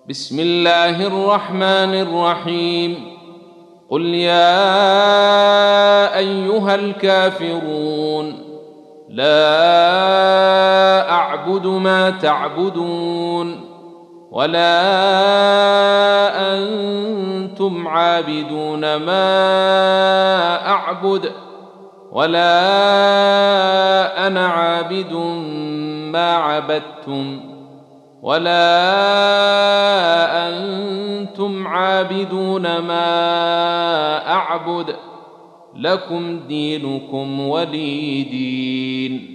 بسم الله الرحمن الرحيم. قل يا أيها الكافرون لا أعبد ما تعبدون ولا أنتم عابدون ما أعبد ولا أنا عابد ما عبدتم ولا أنتم عابدون ما أعبد لكم دينكم ولي دين.